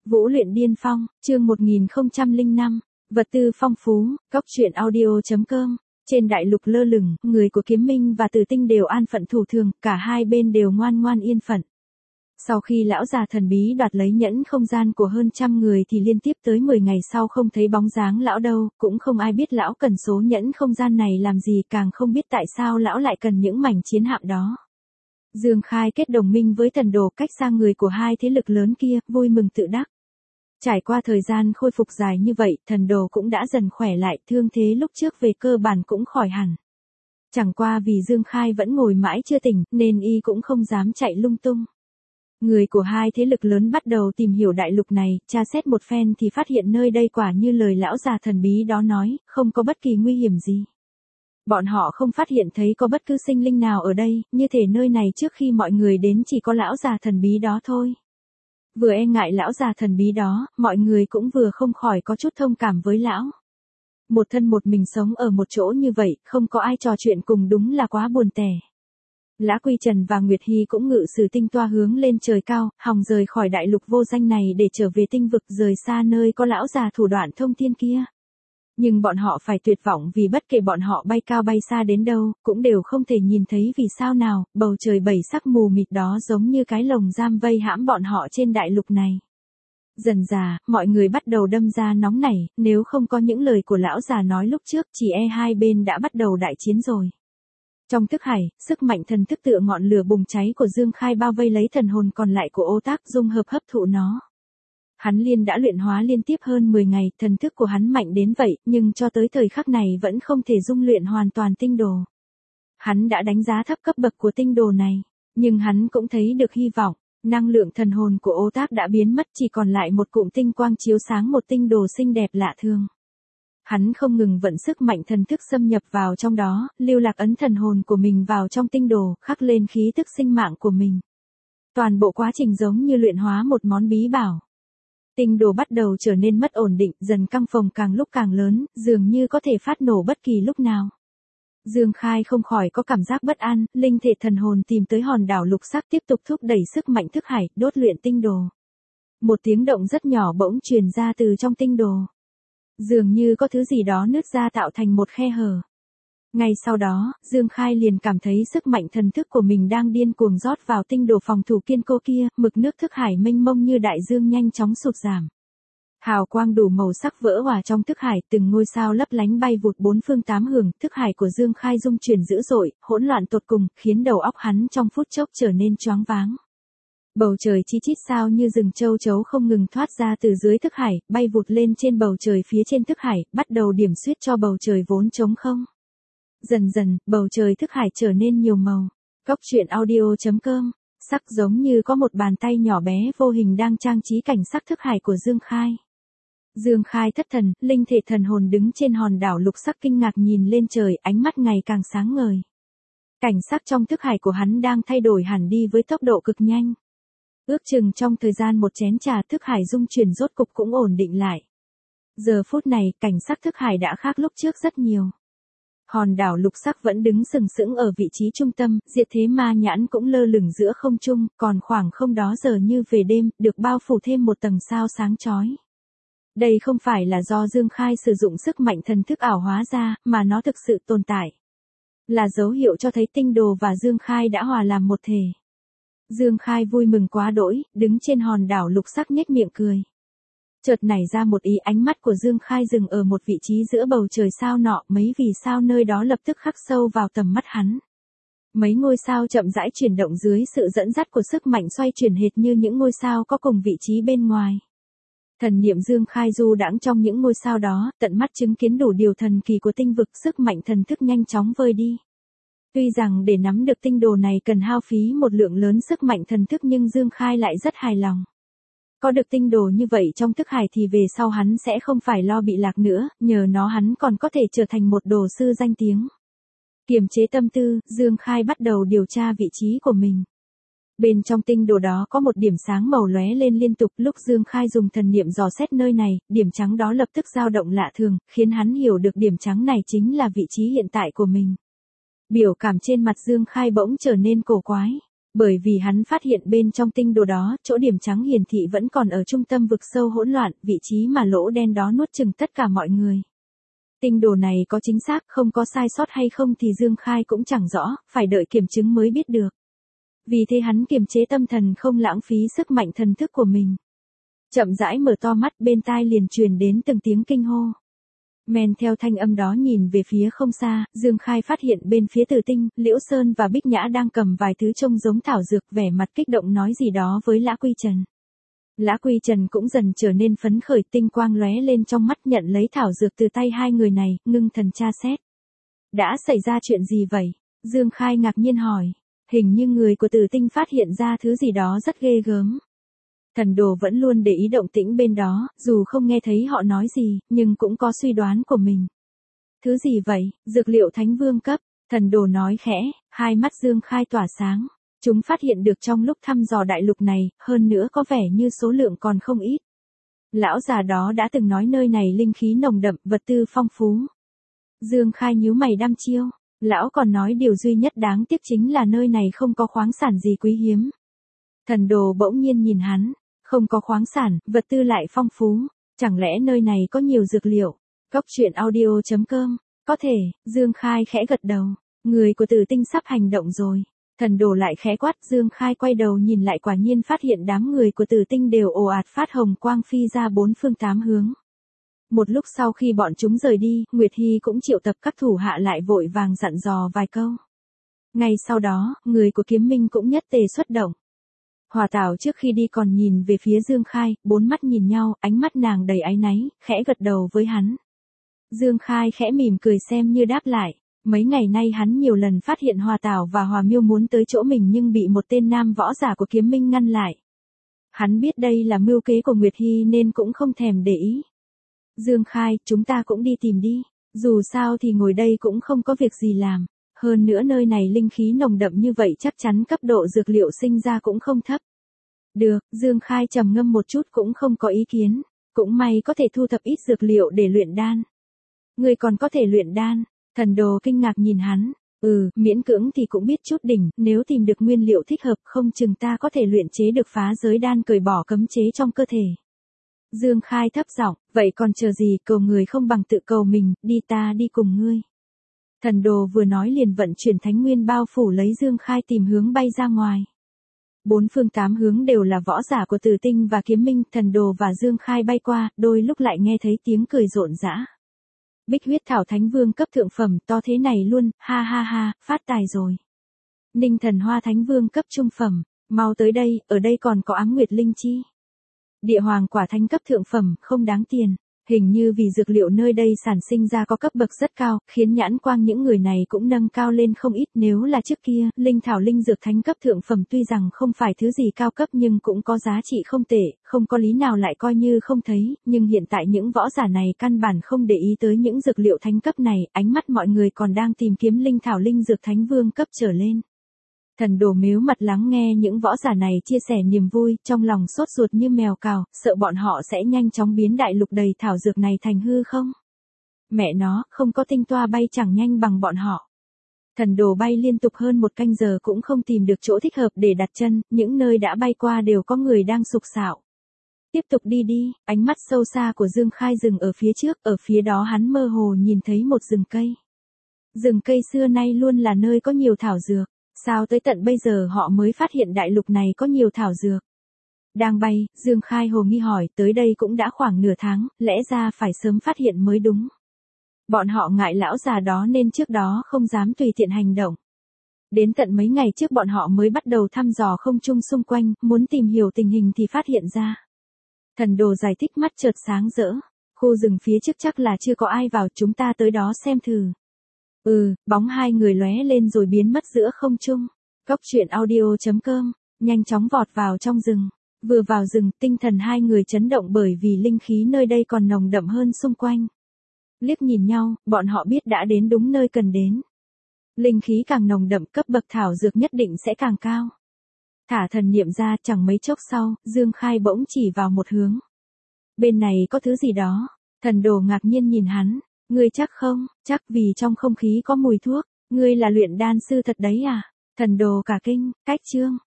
Vũ luyện điên phong, chương 1005, vật tư phong phú, góc truyện audio.com. Trên đại lục lơ lửng, người của Kiếm Minh và Tử Tinh đều an phận thủ thường, cả hai bên đều ngoan ngoan yên phận. Sau khi lão già thần bí đoạt lấy nhẫn không gian của hơn trăm người thì liên tiếp tới 10 ngày sau không thấy bóng dáng lão đâu, cũng không ai biết lão cần số nhẫn không gian này làm gì, càng không biết tại sao lão lại cần những mảnh chiến hạm đó. Dương Khai kết đồng minh với Thần Đồ, cách xa người của hai thế lực lớn kia, vui mừng tự đắc. Trải qua thời gian khôi phục dài như vậy, Thần Đồ cũng đã dần khỏe lại, thương thế lúc trước về cơ bản cũng khỏi hẳn. Chẳng qua vì Dương Khai vẫn ngồi mãi chưa tỉnh, nên y cũng không dám chạy lung tung. Người của hai thế lực lớn bắt đầu tìm hiểu đại lục này, tra xét một phen thì phát hiện nơi đây quả như lời lão già thần bí đó nói, không có bất kỳ nguy hiểm gì. Bọn họ không phát hiện thấy có bất cứ sinh linh nào ở đây, như thể nơi này trước khi mọi người đến chỉ có lão già thần bí đó thôi. Vừa e ngại lão già thần bí đó, mọi người cũng vừa không khỏi có chút thông cảm với lão. Một thân một mình sống ở một chỗ như vậy, không có ai trò chuyện cùng đúng là quá buồn tẻ. Lã Quy Trần và Nguyệt Hy cũng ngự sử tinh toa hướng lên trời cao, hòng rời khỏi đại lục vô danh này để trở về tinh vực, rời xa nơi có lão già thủ đoạn thông thiên kia. Nhưng bọn họ phải tuyệt vọng vì bất kể bọn họ bay cao bay xa đến đâu, cũng đều không thể nhìn thấy vì sao nào, bầu trời bảy sắc mù mịt đó giống như cái lồng giam vây hãm bọn họ trên đại lục này. Dần dà, mọi người bắt đầu đâm ra nóng nảy, nếu không có những lời của lão già nói lúc trước, chỉ e hai bên đã bắt đầu đại chiến rồi. Trong thức hải, sức mạnh thần thức tựa ngọn lửa bùng cháy của Dương Khai bao vây lấy thần hồn còn lại của Ô Tác, dung hợp hấp thụ nó. Hắn đã luyện hóa liên tiếp hơn 10 ngày, thần thức của hắn mạnh đến vậy, nhưng cho tới thời khắc này vẫn không thể dung luyện hoàn toàn tinh đồ. Hắn đã đánh giá thấp cấp bậc của tinh đồ này, nhưng hắn cũng thấy được hy vọng. Năng lượng thần hồn của Ô Tác đã biến mất, chỉ còn lại một cụm tinh quang chiếu sáng một tinh đồ xinh đẹp lạ thường. Hắn không ngừng vận sức mạnh thần thức xâm nhập vào trong đó, lưu lạc ấn thần hồn của mình vào trong tinh đồ, khắc lên khí tức sinh mạng của mình. Toàn bộ quá trình giống như luyện hóa một món bí bảo. Tinh đồ bắt đầu trở nên mất ổn định, dần căng phồng càng lúc càng lớn, dường như có thể phát nổ bất kỳ lúc nào. Dương Khai không khỏi có cảm giác bất an, linh thể thần hồn tìm tới hòn đảo lục sắc tiếp tục thúc đẩy sức mạnh thức hải, đốt luyện tinh đồ. Một tiếng động rất nhỏ bỗng truyền ra từ trong tinh đồ. Dường như có thứ gì đó nứt ra tạo thành một khe hở. Ngay sau đó, Dương Khai liền cảm thấy sức mạnh thần thức của mình đang điên cuồng rót vào tinh đồ phòng thủ kiên cố kia, mực nước thức hải mênh mông như đại dương nhanh chóng sụt giảm. Hào quang đủ màu sắc vỡ hòa trong thức hải, từng ngôi sao lấp lánh bay vụt bốn phương tám hướng, thức hải của Dương Khai rung chuyển dữ dội, hỗn loạn tột cùng, khiến đầu óc hắn trong phút chốc trở nên choáng váng. Bầu trời chi chít sao như rừng châu chấu không ngừng thoát ra từ dưới thức hải, bay vụt lên trên bầu trời phía trên thức hải, bắt đầu điểm xuyết cho bầu trời vốn trống không. Dần dần, bầu trời thức hải trở nên nhiều màu. Góc truyện audio.com, sắc giống như có một bàn tay nhỏ bé vô hình đang trang trí cảnh sắc thức hải của Dương Khai. Dương Khai thất thần, linh thể thần hồn đứng trên hòn đảo lục sắc kinh ngạc nhìn lên trời, ánh mắt ngày càng sáng ngời. Cảnh sắc trong thức hải của hắn đang thay đổi hẳn đi với tốc độ cực nhanh. Ước chừng trong thời gian một chén trà, thức hải dung chuyển rốt cục cũng ổn định lại. Giờ phút này, cảnh sắc thức hải đã khác lúc trước rất nhiều. Hòn đảo lục sắc vẫn đứng sừng sững ở vị trí trung tâm, diệt thế ma nhãn cũng lơ lửng giữa không trung, còn khoảng không đó giờ như về đêm, được bao phủ thêm một tầng sao sáng chói. Đây không phải là do Dương Khai sử dụng sức mạnh thần thức ảo hóa ra, mà nó thực sự tồn tại. Là dấu hiệu cho thấy tinh đồ và Dương Khai đã hòa làm một thể. Dương Khai vui mừng quá đỗi, đứng trên hòn đảo lục sắc nhếch miệng cười. Chợt nảy ra một ý, ánh mắt của Dương Khai dừng ở một vị trí giữa bầu trời sao nọ, mấy vì sao nơi đó lập tức khắc sâu vào tầm mắt hắn. Mấy ngôi sao chậm rãi chuyển động dưới sự dẫn dắt của sức mạnh xoay chuyển hệt như những ngôi sao có cùng vị trí bên ngoài. Thần niệm Dương Khai du đãng trong những ngôi sao đó, tận mắt chứng kiến đủ điều thần kỳ của tinh vực, sức mạnh thần thức nhanh chóng vơi đi. Tuy rằng để nắm được tinh đồ này cần hao phí một lượng lớn sức mạnh thần thức, nhưng Dương Khai lại rất hài lòng. Có được tinh đồ như vậy trong thức hải thì về sau hắn sẽ không phải lo bị lạc nữa, nhờ nó hắn còn có thể trở thành một đồ sư danh tiếng. Kiềm chế tâm tư, Dương Khai bắt đầu điều tra vị trí của mình. Bên trong tinh đồ đó có một điểm sáng màu lóe lên liên tục, lúc Dương Khai dùng thần niệm dò xét nơi này, điểm trắng đó lập tức dao động lạ thường, khiến hắn hiểu được điểm trắng này chính là vị trí hiện tại của mình. Biểu cảm trên mặt Dương Khai bỗng trở nên cổ quái. Bởi vì hắn phát hiện bên trong tinh đồ đó, chỗ điểm trắng hiển thị vẫn còn ở trung tâm vực sâu hỗn loạn, vị trí mà lỗ đen đó nuốt chửng tất cả mọi người. Tinh đồ này có chính xác, không có sai sót hay không thì Dương Khai cũng chẳng rõ, phải đợi kiểm chứng mới biết được. Vì thế hắn kiềm chế tâm thần không lãng phí sức mạnh thần thức của mình. Chậm rãi mở to mắt, bên tai liền truyền đến từng tiếng kinh hô. Men theo thanh âm đó nhìn về phía không xa, Dương Khai phát hiện bên phía Tử Tinh, Liễu Sơn và Bích Nhã đang cầm vài thứ trông giống thảo dược, vẻ mặt kích động nói gì đó với Lã Quy Trần. Lã Quy Trần cũng dần trở nên phấn khởi, tinh quang lóe lên trong mắt, nhận lấy thảo dược từ tay hai người này, ngưng thần tra xét. Đã xảy ra chuyện gì vậy? Dương Khai ngạc nhiên hỏi. Hình như người của Tử Tinh phát hiện ra thứ gì đó rất ghê gớm. Thần đồ vẫn luôn để ý động tĩnh bên đó, dù không nghe thấy họ nói gì, nhưng cũng có suy đoán của mình. Thứ gì vậy? Dược liệu Thánh Vương cấp. Thần đồ nói khẽ, hai mắt Dương Khai tỏa sáng. Chúng phát hiện được trong lúc thăm dò đại lục này, hơn nữa có vẻ như số lượng còn không ít. Lão già đó đã từng nói nơi này linh khí nồng đậm, vật tư phong phú. Dương Khai nhíu mày đăm chiêu. Lão còn nói điều duy nhất đáng tiếc chính là nơi này không có khoáng sản gì quý hiếm. Thần đồ bỗng nhiên nhìn hắn. Không có khoáng sản, vật tư lại phong phú. Chẳng lẽ nơi này có nhiều dược liệu? Cóc truyện audio.com. Có thể, Dương Khai khẽ gật đầu. Người của Tử Tinh sắp hành động rồi. Thần đồ lại khẽ quát, Dương Khai quay đầu nhìn lại, quả nhiên phát hiện đám người của Tử Tinh đều ồ ạt phát hồng quang phi ra bốn phương tám hướng. Một lúc sau khi bọn chúng rời đi, Nguyệt Hy cũng triệu tập các thủ hạ lại, vội vàng dặn dò vài câu. Ngay sau đó, người của Kiếm Minh cũng nhất tề xuất động. Hòa Tảo trước khi đi còn nhìn về phía Dương Khai, bốn mắt nhìn nhau, ánh mắt nàng đầy áy náy, khẽ gật đầu với hắn. Dương Khai khẽ mỉm cười xem như đáp lại. Mấy ngày nay hắn nhiều lần phát hiện Hòa Tảo và Hòa Miêu muốn tới chỗ mình nhưng bị một tên nam võ giả của Kiếm Minh ngăn lại. Hắn biết đây là mưu kế của Nguyệt Hy nên cũng không thèm để ý. Dương Khai, chúng ta cũng đi tìm đi. Dù sao thì ngồi đây cũng không có việc gì làm. Hơn nữa nơi này linh khí nồng đậm như vậy, chắc chắn cấp độ dược liệu sinh ra cũng không thấp. Được, Dương Khai trầm ngâm một chút cũng không có ý kiến. Cũng may có thể thu thập ít dược liệu để luyện đan. Người còn có thể luyện đan. Thần đồ kinh ngạc nhìn hắn. Miễn cưỡng thì cũng biết chút đỉnh, nếu tìm được nguyên liệu thích hợp không chừng ta có thể luyện chế được phá giới đan, cởi bỏ cấm chế trong cơ thể. Dương Khai thấp giọng, vậy còn chờ gì, cầu người không bằng tự cầu mình, đi ta đi cùng ngươi. Thần đồ vừa nói liền vận chuyển thánh nguyên bao phủ lấy Dương Khai tìm hướng bay ra ngoài. Bốn phương tám hướng đều là võ giả của Tử Tinh và Kiếm Minh, thần đồ và Dương Khai bay qua, đôi lúc lại nghe thấy tiếng cười rộn rã. Bích huyết thảo Thánh Vương cấp thượng phẩm, to thế này luôn, ha ha ha, phát tài rồi. Ninh thần hoa Thánh Vương cấp trung phẩm, mau tới đây, ở đây còn có ám nguyệt linh chi. Địa hoàng quả thánh cấp thượng phẩm, không đáng tiền. Hình như vì dược liệu nơi đây sản sinh ra có cấp bậc rất cao, khiến nhãn quang những người này cũng nâng cao lên không ít. Nếu là trước kia, linh thảo linh dược thánh cấp thượng phẩm tuy rằng không phải thứ gì cao cấp nhưng cũng có giá trị không tệ, không có lý nào lại coi như không thấy, nhưng hiện tại những võ giả này căn bản không để ý tới những dược liệu thánh cấp này, ánh mắt mọi người còn đang tìm kiếm linh thảo linh dược thánh vương cấp trở lên. Thần đồ mếu mặt lắng nghe những võ giả này chia sẻ niềm vui, trong lòng sốt ruột như mèo cào, sợ bọn họ sẽ nhanh chóng biến đại lục đầy thảo dược này thành hư không. Mẹ nó, không có tinh toa bay chẳng nhanh bằng bọn họ. Thần đồ bay liên tục hơn một canh giờ cũng không tìm được chỗ thích hợp để đặt chân, những nơi đã bay qua đều có người đang sục sạo. Tiếp tục đi đi, ánh mắt sâu xa của Dương Khai dừng ở phía trước, ở phía đó hắn mơ hồ nhìn thấy một rừng cây. Rừng cây xưa nay luôn là nơi có nhiều thảo dược. Sao tới tận bây giờ họ mới phát hiện đại lục này có nhiều thảo dược? Đang bay, Dương Khai hồ nghi hỏi, tới đây cũng đã khoảng nửa tháng, lẽ ra phải sớm phát hiện mới đúng. Bọn họ ngại lão già đó nên trước đó không dám tùy tiện hành động. Đến tận mấy ngày trước bọn họ mới bắt đầu thăm dò không trung xung quanh, muốn tìm hiểu tình hình thì phát hiện ra. Thần đồ giải thích, mắt chợt sáng rỡ. Khu rừng phía trước chắc là chưa có ai vào, chúng ta tới đó xem thử. Bóng hai người lóe lên rồi biến mất giữa không trung. Cóc truyện audio.com, nhanh chóng vọt vào trong rừng. Vừa vào rừng, tinh thần hai người chấn động bởi vì linh khí nơi đây còn nồng đậm hơn xung quanh. Liếc nhìn nhau, bọn họ biết đã đến đúng nơi cần đến. Linh khí càng nồng đậm, cấp bậc thảo dược nhất định sẽ càng cao. Thả thần niệm ra, chẳng mấy chốc sau, Dương Khai bỗng chỉ vào một hướng. Bên này có thứ gì đó. Thần đồ ngạc nhiên nhìn hắn. Ngươi chắc không? Chắc, vì trong không khí có mùi thuốc. Ngươi là luyện đan sư thật đấy à? Thần đồ cả kinh, cách chương.